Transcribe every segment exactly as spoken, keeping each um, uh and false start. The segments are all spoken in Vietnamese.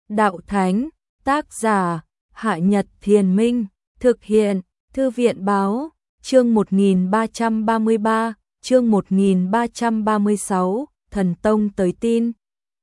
Đạo Thánh, tác giả, Hạ Nhật Thiền Minh, thực hiện, Thư viện Báo, chương một nghìn ba trăm ba mươi ba, chương một nghìn ba trăm ba mươi sáu, Thần Tông tới tin.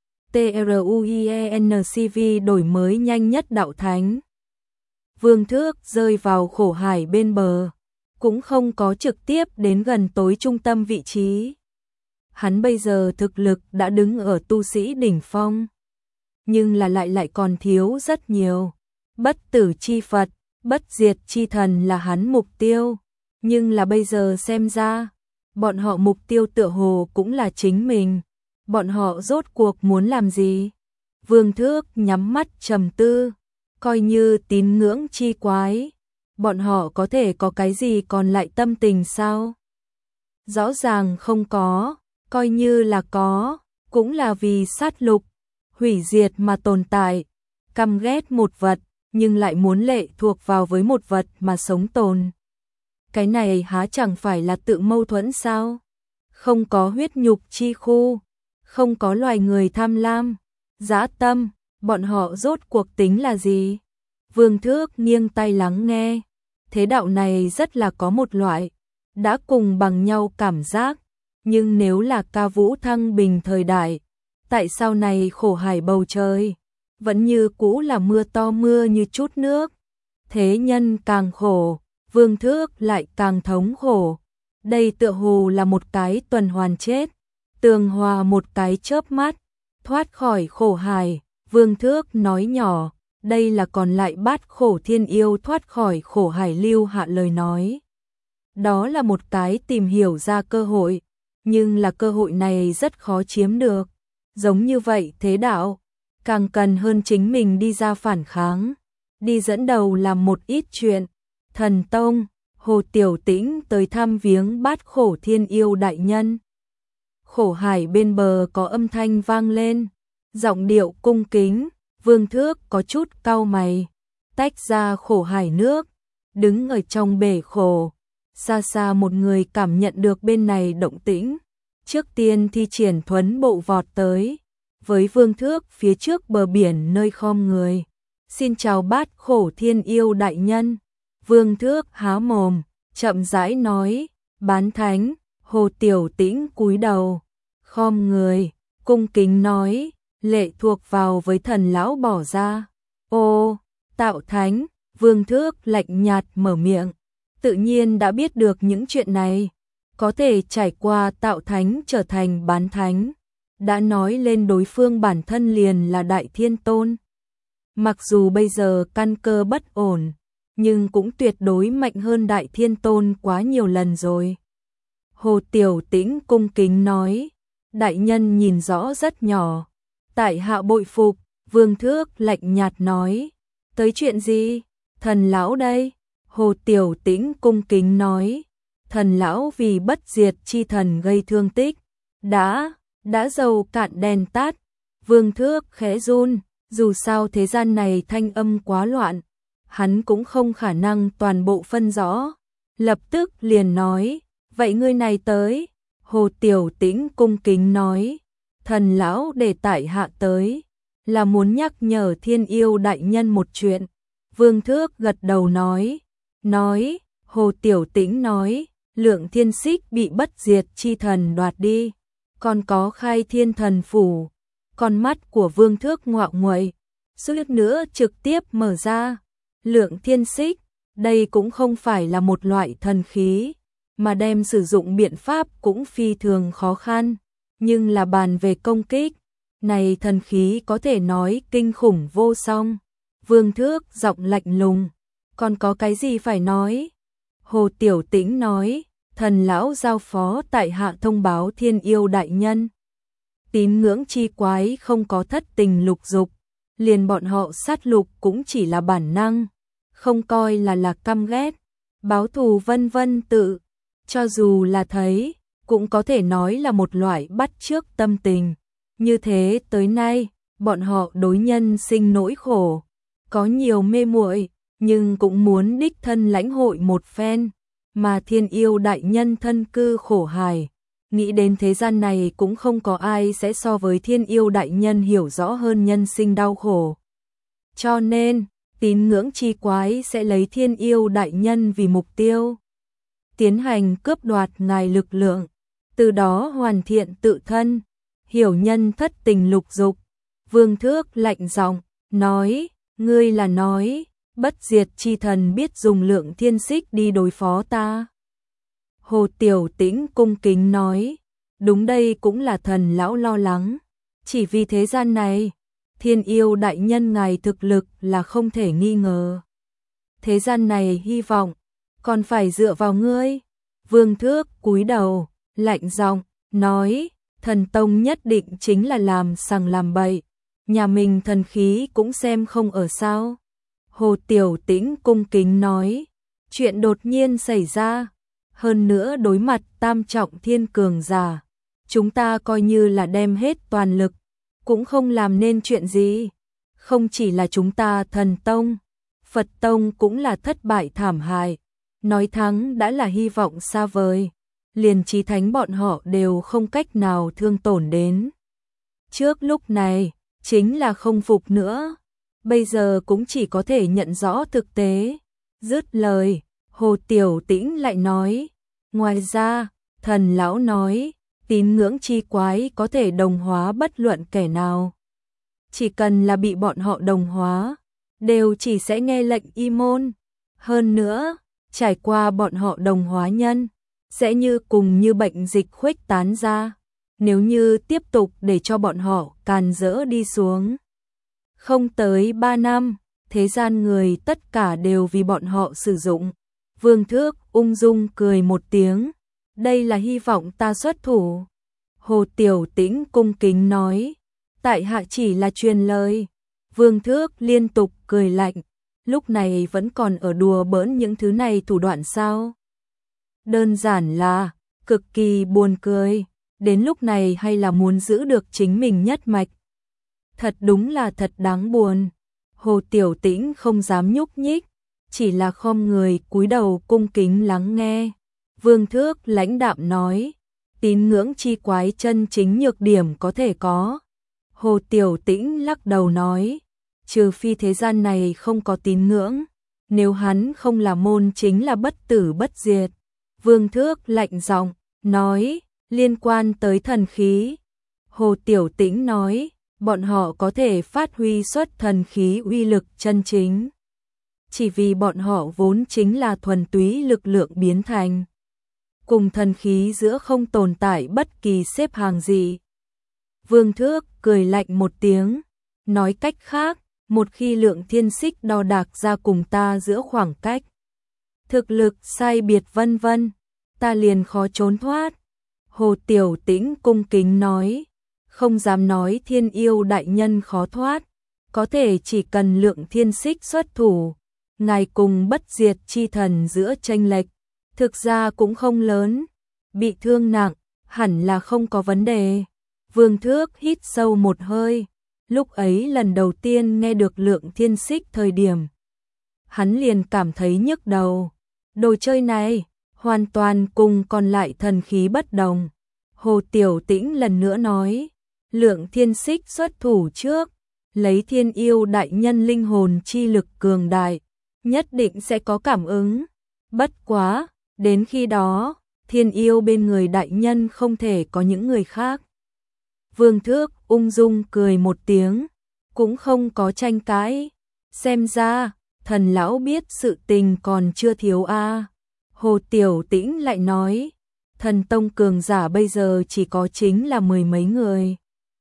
TRUIENCV đổi mới nhanh nhất Đạo Thánh. Vương Thước rơi vào khổ hải bên bờ, cũng không có trực tiếp đến gần tối trung tâm vị trí. Hắn bây giờ thực lực đã đứng ở tu sĩ đỉnh phong, nhưng là lại lại còn thiếu rất nhiều. Bất tử chi Phật, bất diệt chi thần là hắn mục tiêu, nhưng là bây giờ xem ra, bọn họ mục tiêu tựa hồ cũng là chính mình. Bọn họ rốt cuộc muốn làm gì? Vương Thước nhắm mắt trầm tư, coi như tín ngưỡng chi quái, bọn họ có thể có cái gì còn lại tâm tình sao? Rõ ràng không có, coi như là có, cũng là vì sát lục, hủy diệt mà tồn tại, căm ghét một vật, nhưng lại muốn lệ thuộc vào với một vật mà sống tồn. Cái này há chẳng phải là tự mâu thuẫn sao? Không có huyết nhục chi khu, không có loài người tham lam, dã tâm, bọn họ rốt cuộc tính là gì? Vương Thước nghiêng tai lắng nghe, thế đạo này rất là có một loại, đã cùng bằng nhau cảm giác, nhưng nếu là ca vũ thăng bình thời đại, tại sao này khổ hải bầu trời, vẫn như cũ là mưa to mưa như chút nước, thế nhân càng khổ, Vương Thước lại càng thống khổ, đây tựa hồ là một cái tuần hoàn chết, tường hòa một cái chớp mắt, thoát khỏi khổ hải, Vương Thước nói nhỏ, đây là còn lại bát khổ thiên yêu thoát khỏi khổ hải lưu hạ lời nói. Đó là một cái tìm hiểu ra cơ hội, nhưng là cơ hội này rất khó chiếm được, giống như vậy thế đạo, càng cần hơn chính mình đi ra phản kháng, đi dẫn đầu làm một ít chuyện. Thần Tông, Hồ Tiểu Tĩnh tới thăm viếng bát khổ thiên yêu đại nhân. Khổ hải bên bờ có âm thanh vang lên, giọng điệu cung kính, Vương Thước có chút cau mày, tách ra khổ hải nước, đứng ở trong bể khổ, xa xa một người cảm nhận được bên này động tĩnh, trước tiên thi triển thuấn bộ vọt tới, với Vương Thước phía trước bờ biển nơi khom người. Xin chào bát khổ thiên yêu đại nhân. Vương Thước há mồm, chậm rãi nói, bán thánh. Hồ Tiểu Tĩnh cúi đầu, khom người, cung kính nói, lệ thuộc vào với thần lão bỏ ra. Ô, tạo thánh, Vương Thước lạnh nhạt mở miệng, tự nhiên đã biết được những chuyện này, có thể trải qua tạo thánh trở thành bán thánh, đã nói lên đối phương bản thân liền là Đại Thiên Tôn. Mặc dù bây giờ căn cơ bất ổn, nhưng cũng tuyệt đối mạnh hơn Đại Thiên Tôn quá nhiều lần rồi. Hồ Tiểu Tĩnh cung kính nói, đại nhân nhìn rõ rất nhỏ, tại hạ bội phục. Vương Thước lạnh nhạt nói, tới chuyện gì? Thần lão đây. Hồ Tiểu Tĩnh cung kính nói, thần lão vì bất diệt chi thần gây thương tích, đã, đã dầu cạn đèn tắt. Vương Thước khẽ run, dù sao thế gian này thanh âm quá loạn, hắn cũng không khả năng toàn bộ phân rõ, lập tức liền nói, vậy ngươi này tới. Hồ Tiểu Tĩnh cung kính nói, thần lão để tại hạ tới, là muốn nhắc nhở thiên yêu đại nhân một chuyện. Vương Thước gật đầu nói, nói, Hồ Tiểu Tĩnh nói, Lượng Thiên Xích bị bất diệt chi thần đoạt đi, còn có Khai Thiên Thần Phủ. Con mắt của Vương Thước ngoạo nguậy, suýt nữa trực tiếp mở ra. Lượng Thiên Xích, đây cũng không phải là một loại thần khí, mà đem sử dụng biện pháp cũng phi thường khó khăn, nhưng là bàn về công kích, này thần khí có thể nói kinh khủng vô song. Vương Thước giọng lạnh lùng, còn có cái gì phải nói? Hồ Tiểu Tĩnh nói, thần lão giao phó tại hạ thông báo thiên yêu đại nhân. Tín ngưỡng chi quái không có thất tình lục dục, liền bọn họ sát lục cũng chỉ là bản năng, không coi là là căm ghét, báo thù vân vân tự, cho dù là thấy, cũng có thể nói là một loại bắt chước tâm tình. Như thế tới nay, bọn họ đối nhân sinh nỗi khổ, có nhiều mê muội, nhưng cũng muốn đích thân lãnh hội một phen, mà thiên yêu đại nhân thân cư khổ hải. Nghĩ đến thế gian này cũng không có ai sẽ so với thiên yêu đại nhân hiểu rõ hơn nhân sinh đau khổ, Cho nên, tín ngưỡng chi quái sẽ lấy Thiên Yêu đại nhân vì mục tiêu, tiến hành cướp đoạt ngài lực lượng, từ đó hoàn thiện tự thân, hiểu nhân thất tình lục dục. Vương Thước lạnh giọng nói, ngươi là nói, bất diệt chi thần biết dùng lượng thiên xích đi đối phó ta. Hồ Tiểu Tĩnh cung kính nói, đúng, đây cũng là thần lão lo lắng, chỉ vì thế gian này, Thiên Yêu đại nhân ngài thực lực là không thể nghi ngờ. Thế gian này hy vọng, còn phải dựa vào ngươi. Vương Thước cúi đầu, lạnh giọng nói, thần tông nhất định chính là làm sằng làm bậy, nhà mình thần khí cũng xem không ở sao. Hồ Tiểu Tĩnh cung kính nói, chuyện đột nhiên xảy ra, hơn nữa đối mặt tam trọng thiên cường giả, chúng ta coi như là đem hết toàn lực, cũng không làm nên chuyện gì. Không chỉ là chúng ta thần tông, Phật tông cũng là thất bại thảm hại, nói thắng đã là hy vọng xa vời, liền chí thánh bọn họ đều không cách nào thương tổn đến. Trước lúc này, chính là không phục nữa, bây giờ cũng chỉ có thể nhận rõ thực tế. Dứt lời, Hồ Tiểu Tĩnh lại nói, ngoài ra, thần lão nói, tín ngưỡng chi quái có thể đồng hóa bất luận kẻ nào. Chỉ cần là bị bọn họ đồng hóa, đều chỉ sẽ nghe lệnh y môn. Hơn nữa, trải qua bọn họ đồng hóa nhân, sẽ như cùng như bệnh dịch khuếch tán ra. Nếu như tiếp tục để cho bọn họ càn rỡ đi xuống, không tới ba năm, thế gian người tất cả đều vì bọn họ sử dụng. Vương Thước ung dung cười một tiếng, đây là hy vọng ta xuất thủ. Hồ Tiểu Tĩnh cung kính nói, tại hạ chỉ là truyền lời. Vương Thước liên tục cười lạnh, lúc này vẫn còn ở đùa bỡn những thứ này thủ đoạn sao? Đơn giản là, cực kỳ buồn cười, đến lúc này hay là muốn giữ được chính mình nhất mạch. Thật đúng là thật đáng buồn. Hồ Tiểu Tĩnh không dám nhúc nhích, chỉ là khom người cúi đầu cung kính lắng nghe. Vương Thước lãnh đạm nói, tín ngưỡng chi quái chân chính nhược điểm có thể có. Hồ Tiểu Tĩnh lắc đầu nói, trừ phi thế gian này không có tín ngưỡng, nếu hắn không là môn chính là bất tử bất diệt. Vương Thước lạnh giọng nói, liên quan tới thần khí. Hồ Tiểu Tĩnh nói, bọn họ có thể phát huy xuất thần khí uy lực chân chính, chỉ vì bọn họ vốn chính là thuần túy lực lượng biến thành, cùng thần khí giữa không tồn tại bất kỳ xếp hàng gì. Vương Thước cười lạnh một tiếng, nói cách khác, một khi lượng thiên xích đo đạc ra cùng ta giữa khoảng cách, thực lực sai biệt vân vân, ta liền khó trốn thoát. Hồ Tiểu Tĩnh cung kính nói, không dám nói Thiên Yêu đại nhân khó thoát, có thể chỉ cần lượng thiên xích xuất thủ, ngài cùng bất diệt chi thần giữa chênh lệch, thực ra cũng không lớn, bị thương nặng, hẳn là không có vấn đề. Vương Thước hít sâu một hơi, lúc ấy lần đầu tiên nghe được lượng thiên xích thời điểm, hắn liền cảm thấy nhức đầu, đồ chơi này, hoàn toàn cùng còn lại thần khí bất đồng. Hồ Tiểu Tĩnh lần nữa nói, lượng thiên xích xuất thủ trước, lấy Thiên Yêu đại nhân linh hồn chi lực cường đại, nhất định sẽ có cảm ứng. Bất quá, đến khi đó, Thiên Yêu bên người đại nhân không thể có những người khác. Vương Thước ung dung cười một tiếng, cũng không có tranh cãi. Xem ra, thần lão biết sự tình còn chưa thiếu a. Hồ Tiểu Tĩnh lại nói, thần tông cường giả bây giờ chỉ có chính là mười mấy người.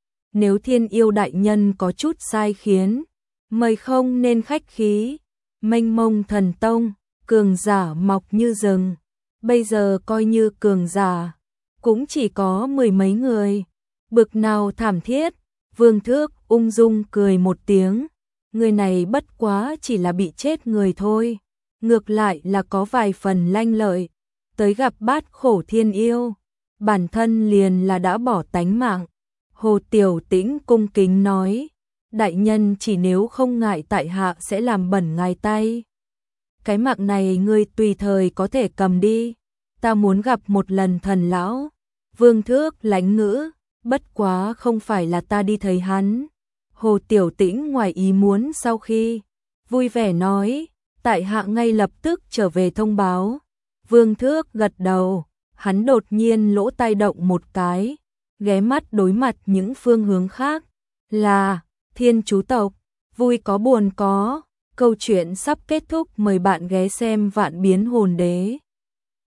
Nếu Thiên Yêu đại nhân có chút sai khiến, mời không nên khách khí. Mênh mông thần tông, cường giả mọc như rừng, bây giờ coi như cường giả, cũng chỉ có mười mấy người. Bực nào thảm thiết. Vương Thước ung dung cười một tiếng, người này bất quá chỉ là bị chết người thôi, ngược lại là có vài phần lanh lợi, tới gặp bát khổ Thiên Yêu, bản thân liền là đã bỏ tánh mạng. Hồ Tiểu Tĩnh cung kính nói, đại nhân chỉ nếu không ngại tại hạ sẽ làm bẩn ngài tay. Cái mạng này ngươi tùy thời có thể cầm đi, ta muốn gặp một lần thần lão. Vương Thước lãnh ngữ, bất quá không phải là ta đi thấy hắn. Hồ Tiểu Tĩnh ngoài ý muốn sau khi vui vẻ nói, tại hạ ngay lập tức trở về thông báo. Vương Thước gật đầu, hắn đột nhiên lỗ tai động một cái, ghé mắt đối mặt những phương hướng khác, là Thiên Chú tộc, vui có buồn có, câu chuyện sắp kết thúc, mời bạn ghé xem Vạn Biến Hồn Đế.